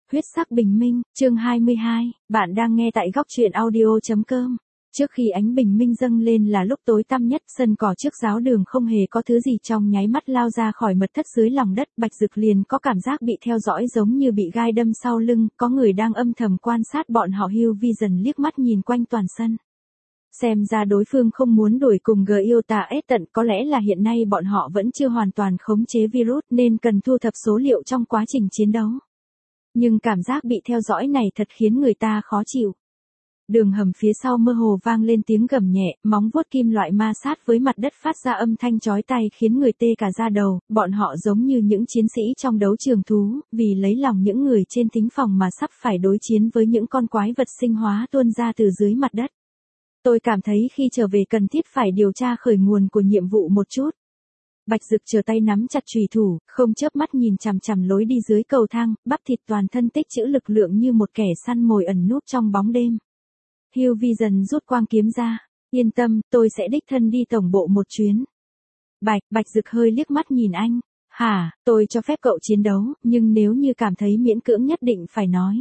Huyết sắc bình minh, chương 22, bạn đang nghe tại góc truyện audio.com. Trước khi ánh bình minh dâng lên là lúc tối tăm nhất, sân cỏ trước giáo đường không hề có thứ gì, trong nháy mắt lao ra khỏi mật thất dưới lòng đất, Bạch Dực liền có cảm giác bị theo dõi giống như bị gai đâm sau lưng, có người đang âm thầm quan sát bọn họ. Hugh Vision liếc mắt nhìn quanh toàn sân. Xem ra đối phương không muốn đuổi cùng Giotha tận, có lẽ là hiện nay bọn họ vẫn chưa hoàn toàn khống chế virus nên cần thu thập số liệu trong quá trình chiến đấu. Nhưng cảm giác bị theo dõi này thật khiến người ta khó chịu. Đường hầm phía sau mơ hồ vang lên tiếng gầm nhẹ, móng vuốt kim loại ma sát với mặt đất phát ra âm thanh chói tai khiến người tê cả da đầu. Bọn họ giống như những chiến sĩ trong đấu trường thú, vì lấy lòng những người trên thính phòng mà sắp phải đối chiến với những con quái vật sinh hóa tuôn ra từ dưới mặt đất. Tôi cảm thấy khi trở về cần thiết phải điều tra khởi nguồn của nhiệm vụ một chút. Bạch Dực chờ tay nắm chặt chùy thủ, không chớp mắt nhìn chằm chằm lối đi dưới cầu thang, bắp thịt toàn thân tích trữ lực lượng như một kẻ săn mồi ẩn núp trong bóng đêm. Hugh Vision rút quang kiếm ra, yên tâm, tôi sẽ đích thân đi tổng bộ một chuyến. Bạch Dực hơi liếc mắt nhìn anh, hả, tôi cho phép cậu chiến đấu, nhưng nếu như cảm thấy miễn cưỡng nhất định phải nói.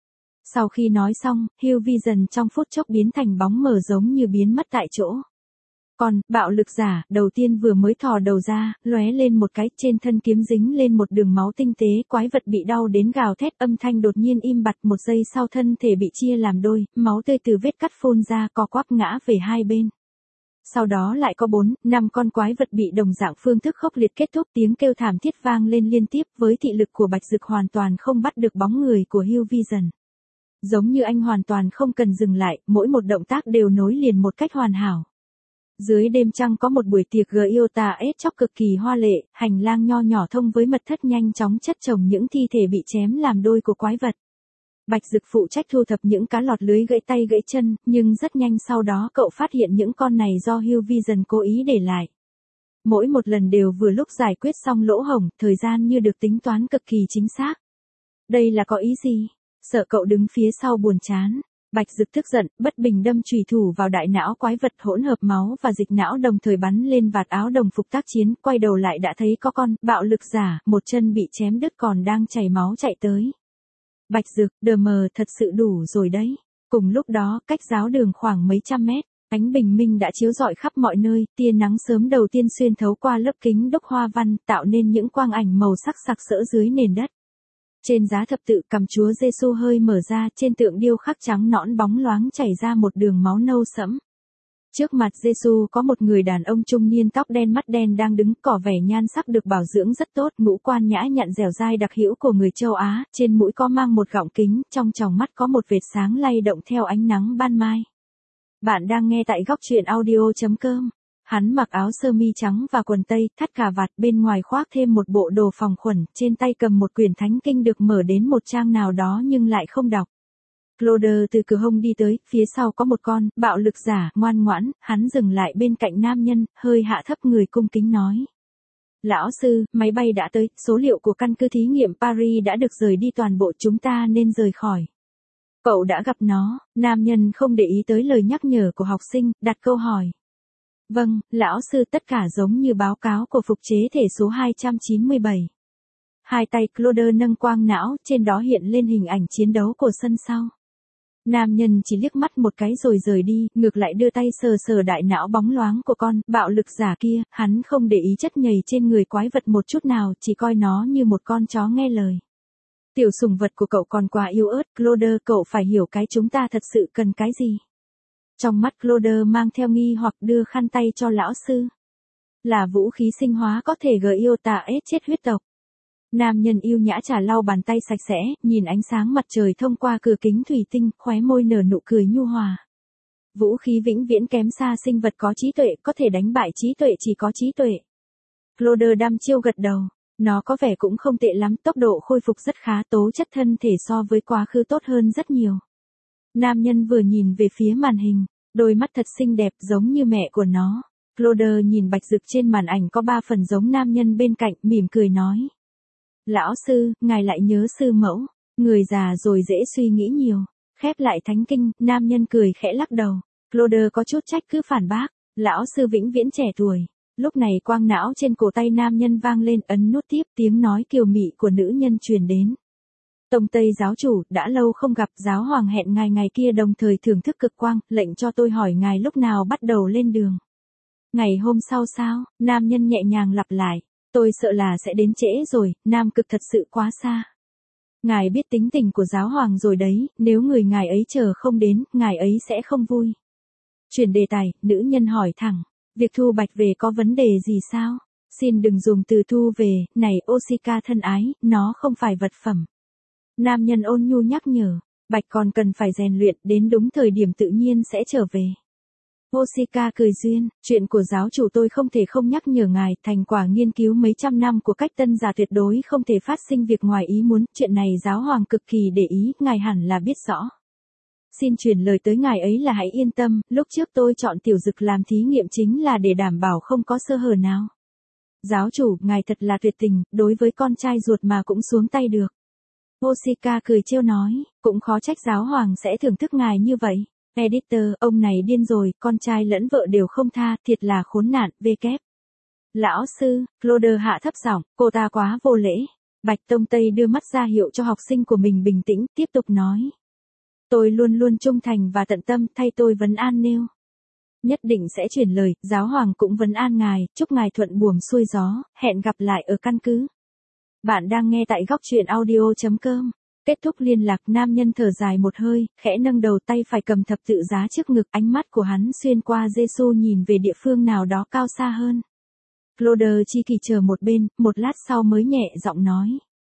Sau khi nói xong, Hugh Vision trong phút chốc biến thành bóng mờ giống như biến mất tại chỗ. Còn, bạo lực giả, đầu tiên vừa mới thò đầu ra, lóe lên một cái, trên thân kiếm dính lên một đường máu tinh tế, quái vật bị đau đến gào thét, âm thanh đột nhiên im bặt, một giây sau thân thể bị chia làm đôi, máu tươi từ vết cắt phun ra, co quắp ngã về hai bên. Sau đó lại có 4-5 con quái vật bị đồng dạng phương thức khốc liệt kết thúc, tiếng kêu thảm thiết vang lên liên tiếp, với thị lực của Bạch Dực hoàn toàn không bắt được bóng người của Hugh Vision. Giống như anh hoàn toàn không cần dừng lại, mỗi một động tác đều nối liền một cách hoàn hảo. Dưới đêm trăng có một buổi tiệc Giotha chóc cực kỳ hoa lệ, hành lang nho nhỏ thông với mật thất nhanh chóng chất chồng những thi thể bị chém làm đôi của quái vật. Bạch Dực phụ trách thu thập những cá lọt lưới gãy tay gãy chân, nhưng rất nhanh sau đó cậu phát hiện những con này do Hugh Vision cố ý để lại. Mỗi một lần đều vừa lúc giải quyết xong lỗ hổng, thời gian như được tính toán cực kỳ chính xác. Đây là có ý gì? Sợ cậu đứng phía sau buồn chán. Bạch Dực tức giận, bất bình đâm chùy thủ vào đại não quái vật, hỗn hợp máu và dịch não đồng thời bắn lên vạt áo đồng phục tác chiến, quay đầu lại đã thấy có con bạo lực giả, một chân bị chém đứt còn đang chảy máu chạy tới. Bạch Dực, đờ mờ thật sự đủ rồi đấy. Cùng lúc đó, cách giáo đường khoảng mấy trăm mét, ánh bình minh đã chiếu rọi khắp mọi nơi, tia nắng sớm đầu tiên xuyên thấu qua lớp kính đúc hoa văn, tạo nên những quang ảnh màu sắc sặc sỡ dưới nền đất. Trên giá thập tự, cằm Chúa Giêsu hơi mở ra, trên tượng điêu khắc trắng nõn bóng loáng chảy ra một đường máu nâu sẫm. Trước mặt Giêsu có một người đàn ông trung niên tóc đen mắt đen đang đứng, cỏ vẻ nhan sắc được bảo dưỡng rất tốt, ngũ quan nhã nhặn dẻo dai đặc hữu của người châu Á, trên mũi có mang một gọng kính, trong tròng mắt có một vệt sáng lay động theo ánh nắng ban mai. Bạn đang nghe tại góc truyện audio.com. Hắn mặc áo sơ mi trắng và quần tây, thắt cà vạt, bên ngoài khoác thêm một bộ đồ phòng khuẩn, trên tay cầm một quyển thánh kinh được mở đến một trang nào đó nhưng lại không đọc. Claude từ cửa hông đi tới, phía sau có một con bạo lực giả, ngoan ngoãn, hắn dừng lại bên cạnh nam nhân, hơi hạ thấp người cung kính nói. Lão sư, máy bay đã tới, số liệu của căn cứ thí nghiệm Paris đã được rời đi toàn bộ, chúng ta nên rời khỏi. Cậu đã gặp nó, nam nhân không để ý tới lời nhắc nhở của học sinh, đặt câu hỏi. Vâng, lão sư, tất cả giống như báo cáo của phục chế thể số 297. Hai tay Claude nâng quang não, trên đó hiện lên hình ảnh chiến đấu của sân sau. Nam nhân chỉ liếc mắt một cái rồi rời đi, ngược lại đưa tay sờ sờ đại não bóng loáng của con bạo lực giả kia, hắn không để ý chất nhầy trên người quái vật một chút nào, chỉ coi nó như một con chó nghe lời. Tiểu sủng vật của cậu còn quá yếu ớt, Claude, cậu phải hiểu cái chúng ta thật sự cần cái gì. Trong mắt Claude mang theo nghi hoặc, đưa khăn tay cho lão sư. Là vũ khí sinh hóa có thể Giotha chết huyết tộc. Nam nhân yêu nhã trả lau bàn tay sạch sẽ, nhìn ánh sáng mặt trời thông qua cửa kính thủy tinh, khóe môi nở nụ cười nhu hòa. Vũ khí vĩnh viễn kém xa sinh vật có trí tuệ, có thể đánh bại trí tuệ chỉ có trí tuệ. Claude đăm chiêu gật đầu. Nó có vẻ cũng không tệ lắm, tốc độ khôi phục rất khá, tố chất thân thể so với quá khứ tốt hơn rất nhiều. Nam nhân vừa nhìn về phía màn hình, đôi mắt thật xinh đẹp giống như mẹ của nó. Claude nhìn Bạch Dực trên màn ảnh có 3 phần giống nam nhân bên cạnh, mỉm cười nói. Lão sư, ngài lại nhớ sư mẫu, người già rồi dễ suy nghĩ nhiều. Khép lại thánh kinh, nam nhân cười khẽ lắc đầu. Claude có chút trách cứ phản bác, lão sư vĩnh viễn trẻ tuổi. Lúc này quang não trên cổ tay nam nhân vang lên, ấn nút tiếp, tiếng nói kiều mị của nữ nhân truyền đến. Tông Tây giáo chủ, đã lâu không gặp, giáo hoàng hẹn ngài ngày kia đồng thời thưởng thức cực quang, lệnh cho tôi hỏi ngài lúc nào bắt đầu lên đường. Ngày hôm sau sao? Nam nhân nhẹ nhàng lặp lại. Tôi sợ là sẽ đến trễ rồi, Nam Cực thật sự quá xa. Ngài biết tính tình của giáo hoàng rồi đấy, nếu người ngài ấy chờ không đến, ngài ấy sẽ không vui. Chuyển đề tài, nữ nhân hỏi thẳng. Việc thu bạch về có vấn đề gì sao? Xin đừng dùng từ thu về, này Oshika thân ái, nó không phải vật phẩm. Nam nhân ôn nhu nhắc nhở, bạch còn cần phải rèn luyện, đến đúng thời điểm tự nhiên sẽ trở về. Oshika cười duyên, chuyện của giáo chủ tôi không thể không nhắc nhở ngài, thành quả nghiên cứu mấy trăm năm của cách tân giả tuyệt đối không thể phát sinh việc ngoài ý muốn, chuyện này giáo hoàng cực kỳ để ý, ngài hẳn là biết rõ. Xin truyền lời tới ngài ấy là hãy yên tâm, lúc trước tôi chọn tiểu dực làm thí nghiệm chính là để đảm bảo không có sơ hở nào. Giáo chủ, ngài thật là tuyệt tình, đối với con trai ruột mà cũng xuống tay được. Oshika cười trêu nói, cũng khó trách giáo hoàng sẽ thưởng thức ngài như vậy. Editor, ông này điên rồi, con trai lẫn vợ đều không tha, thiệt là khốn nạn, kép. Lão sư, Claude hạ thấp giọng, cô ta quá vô lễ. Bạch Tông Tây đưa mắt ra hiệu cho học sinh của mình bình tĩnh, tiếp tục nói. Tôi luôn luôn trung thành và tận tâm, thay tôi vấn an nêu. Nhất định sẽ truyền lời, giáo hoàng cũng vấn an ngài, chúc ngài thuận buồm xuôi gió, hẹn gặp lại ở căn cứ. Bạn đang nghe tại góc truyện audio.com. Kết thúc liên lạc, nam nhân thở dài một hơi, khẽ nâng đầu, tay phải cầm thập tự giá trước ngực, ánh mắt của hắn xuyên qua Giêsu nhìn về địa phương nào đó cao xa hơn. Claude chi kỳ chờ một bên, một lát sau mới nhẹ giọng nói.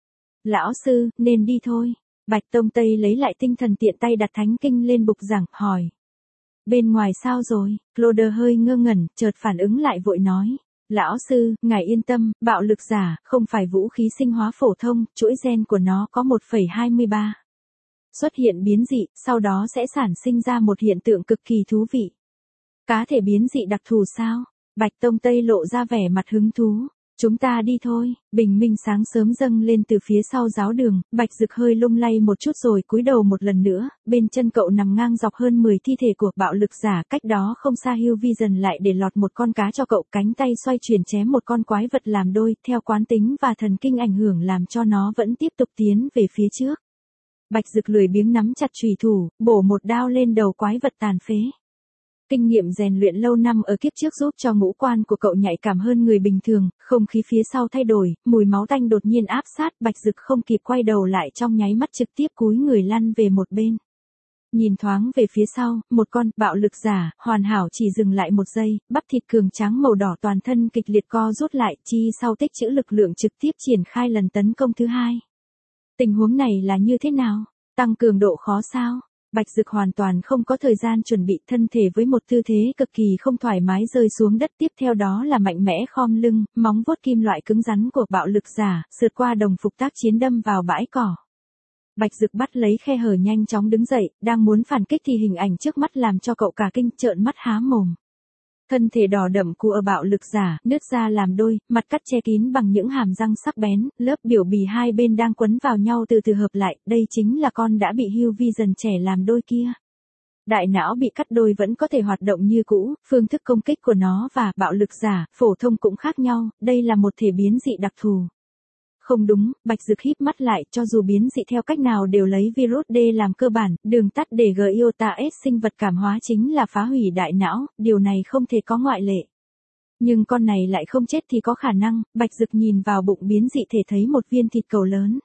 Lão sư, nên đi thôi. Bạch Tông Tây lấy lại tinh thần, tiện tay đặt thánh kinh lên bục giảng, hỏi. Bên ngoài sao rồi? Claude hơi ngơ ngẩn, chợt phản ứng lại vội nói. Lão sư, ngài yên tâm, bạo lực giả, không phải vũ khí sinh hóa phổ thông, chuỗi gen của nó có 1,23. Xuất hiện biến dị, sau đó sẽ sản sinh ra một hiện tượng cực kỳ thú vị. Cá thể biến dị đặc thù sao? Bạch Tông Tây lộ ra vẻ mặt hứng thú. Chúng ta đi thôi. Bình minh sáng sớm dâng lên từ phía sau giáo đường, Bạch Dực hơi lung lay một chút rồi cúi đầu một lần nữa, bên chân cậu nằm ngang dọc hơn 10 thi thể của bạo lực giả, cách đó không xa Hugh Vision lại để lọt một con cá cho cậu, cánh tay xoay chuyển chém một con quái vật làm đôi, theo quán tính và thần kinh ảnh hưởng làm cho nó vẫn tiếp tục tiến về phía trước. Bạch Dực lười biếng nắm chặt chùy thủ, bổ một đao lên đầu quái vật tàn phế. Kinh nghiệm rèn luyện lâu năm ở kiếp trước giúp cho ngũ quan của cậu nhạy cảm hơn người bình thường, không khí phía sau thay đổi, mùi máu tanh đột nhiên áp sát, Bạch Dực không kịp quay đầu lại, trong nháy mắt trực tiếp cúi người lăn về một bên. Nhìn thoáng về phía sau, một con bạo lực giả, hoàn hảo chỉ dừng lại một giây, bắp thịt cường tráng màu đỏ toàn thân kịch liệt co rút lại, chi sau tích trữ lực lượng trực tiếp triển khai lần tấn công thứ hai. Tình huống này là như thế nào? Tăng cường độ khó sao? Bạch Dực hoàn toàn không có thời gian chuẩn bị, thân thể với một tư thế cực kỳ không thoải mái rơi xuống đất, tiếp theo đó là mạnh mẽ khom lưng, móng vuốt kim loại cứng rắn của bạo lực giả, sượt qua đồng phục tác chiến đâm vào bãi cỏ. Bạch Dực bắt lấy khe hở nhanh chóng đứng dậy, đang muốn phản kích thì hình ảnh trước mắt làm cho cậu cả kinh, trợn mắt há mồm. Thân thể đỏ đậm của bạo lực giả, nứt ra làm đôi, mặt cắt che kín bằng những hàm răng sắc bén, lớp biểu bì hai bên đang quấn vào nhau từ từ hợp lại, đây chính là con đã bị Hugh Vision trẻ làm đôi kia. Đại não bị cắt đôi vẫn có thể hoạt động như cũ, phương thức công kích của nó và bạo lực giả, phổ thông cũng khác nhau, đây là một thể biến dị đặc thù. Không đúng, Bạch Dực híp mắt lại, cho dù biến dị theo cách nào đều lấy virus D làm cơ bản, đường tắt để G iota S sinh vật cảm hóa chính là phá hủy đại não, điều này không thể có ngoại lệ. Nhưng con này lại không chết thì có khả năng, Bạch Dực nhìn vào bụng biến dị thể thấy một viên thịt cầu lớn.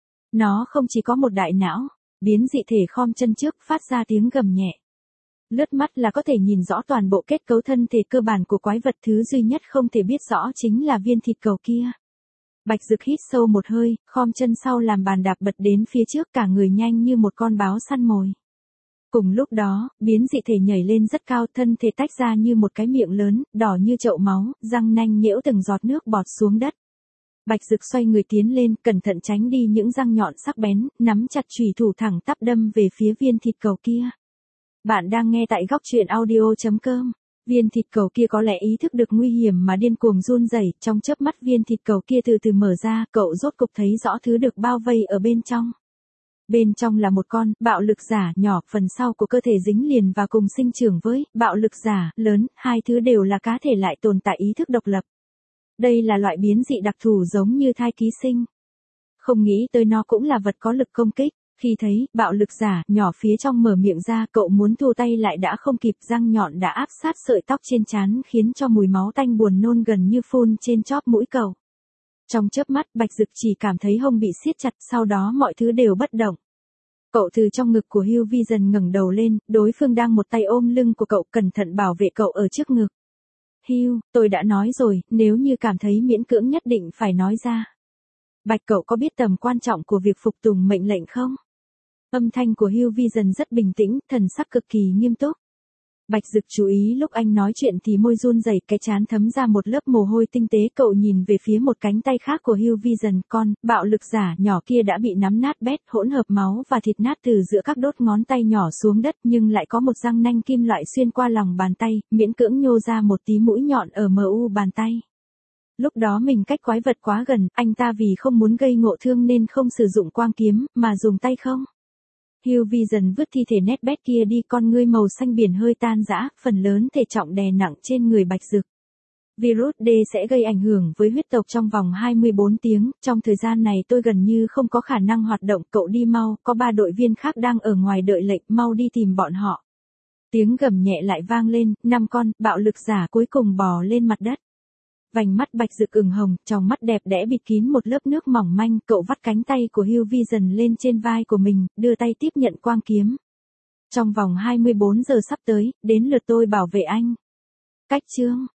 Nó không chỉ có một đại não, biến dị thể khom chân trước phát ra tiếng gầm nhẹ. Lướt mắt là có thể nhìn rõ toàn bộ kết cấu thân thể cơ bản của quái vật, thứ duy nhất không thể biết rõ chính là viên thịt cầu kia. Bạch Dực hít sâu một hơi, khom chân sau làm bàn đạp bật đến phía trước, cả người nhanh như một con báo săn mồi. Cùng lúc đó, biến dị thể nhảy lên rất cao, thân thể tách ra như một cái miệng lớn, đỏ như chậu máu, răng nanh nhễu từng giọt nước bọt xuống đất. Bạch Dực xoay người tiến lên, cẩn thận tránh đi những răng nhọn sắc bén, nắm chặt chùy thủ thẳng tắp đâm về phía viên thịt cầu kia. Bạn đang nghe tại góc truyện audio.com. Viên thịt cầu kia có lẽ ý thức được nguy hiểm mà điên cuồng run rẩy, trong chớp mắt viên thịt cầu kia từ từ mở ra, cậu rốt cục thấy rõ thứ được bao vây ở bên trong. Bên trong là một con bạo lực giả nhỏ, phần sau của cơ thể dính liền và cùng sinh trưởng với bạo lực giả lớn, hai thứ đều là cá thể lại tồn tại ý thức độc lập. Đây là loại biến dị đặc thù giống như thai ký sinh. Không nghĩ tới nó cũng là vật có lực công kích. Khi thấy, bạo lực giả, nhỏ phía trong mở miệng ra, cậu muốn thu tay lại đã không kịp, răng nhọn đã áp sát sợi tóc trên trán khiến cho mùi máu tanh buồn nôn gần như phun trên chóp mũi cậu. Trong chớp mắt, Bạch Dực chỉ cảm thấy hông bị siết chặt, sau đó mọi thứ đều bất động. Cậu từ trong ngực của Hugh Vision ngẩng đầu lên, đối phương đang một tay ôm lưng của cậu cẩn thận bảo vệ cậu ở trước ngực. Hugh, tôi đã nói rồi, nếu như cảm thấy miễn cưỡng nhất định phải nói ra. Bạch, cậu có biết tầm quan trọng của việc phục tùng mệnh lệnh không? Âm thanh của Hugh Vision rất bình tĩnh, thần sắc cực kỳ nghiêm túc. Bạch Dực chú ý lúc anh nói chuyện thì môi run rẩy, cái trán thấm ra một lớp mồ hôi tinh tế. Cậu nhìn về phía một cánh tay khác của Hugh Vision, con bạo lực giả nhỏ kia đã bị nắm nát bét, hỗn hợp máu và thịt nát từ giữa các đốt ngón tay nhỏ xuống đất, nhưng lại có một răng nanh kim loại xuyên qua lòng bàn tay, miễn cưỡng nhô ra một tí mũi nhọn ở mu bàn tay. Lúc đó mình cách quái vật quá gần, anh ta vì không muốn gây ngộ thương nên không sử dụng quang kiếm, mà dùng tay không. Hugh Vision vứt thi thể nét bét kia đi, con ngươi màu xanh biển hơi tan rã, phần lớn thể trọng đè nặng trên người Bạch Dực. Virus D sẽ gây ảnh hưởng với huyết tộc trong vòng 24 tiếng, trong thời gian này tôi gần như không có khả năng hoạt động, cậu đi mau, có 3 đội viên khác đang ở ngoài đợi lệnh, mau đi tìm bọn họ. Tiếng gầm nhẹ lại vang lên, 5 con bạo lực giả cuối cùng bò lên mặt đất. Vành mắt Bạch Dực ửng hồng, trong mắt đẹp đẽ bịt kín một lớp nước mỏng manh, cậu vắt cánh tay của Hugh Vision lên trên vai của mình, đưa tay tiếp nhận quang kiếm. Trong vòng 24 giờ sắp tới, đến lượt tôi bảo vệ anh. Cách chương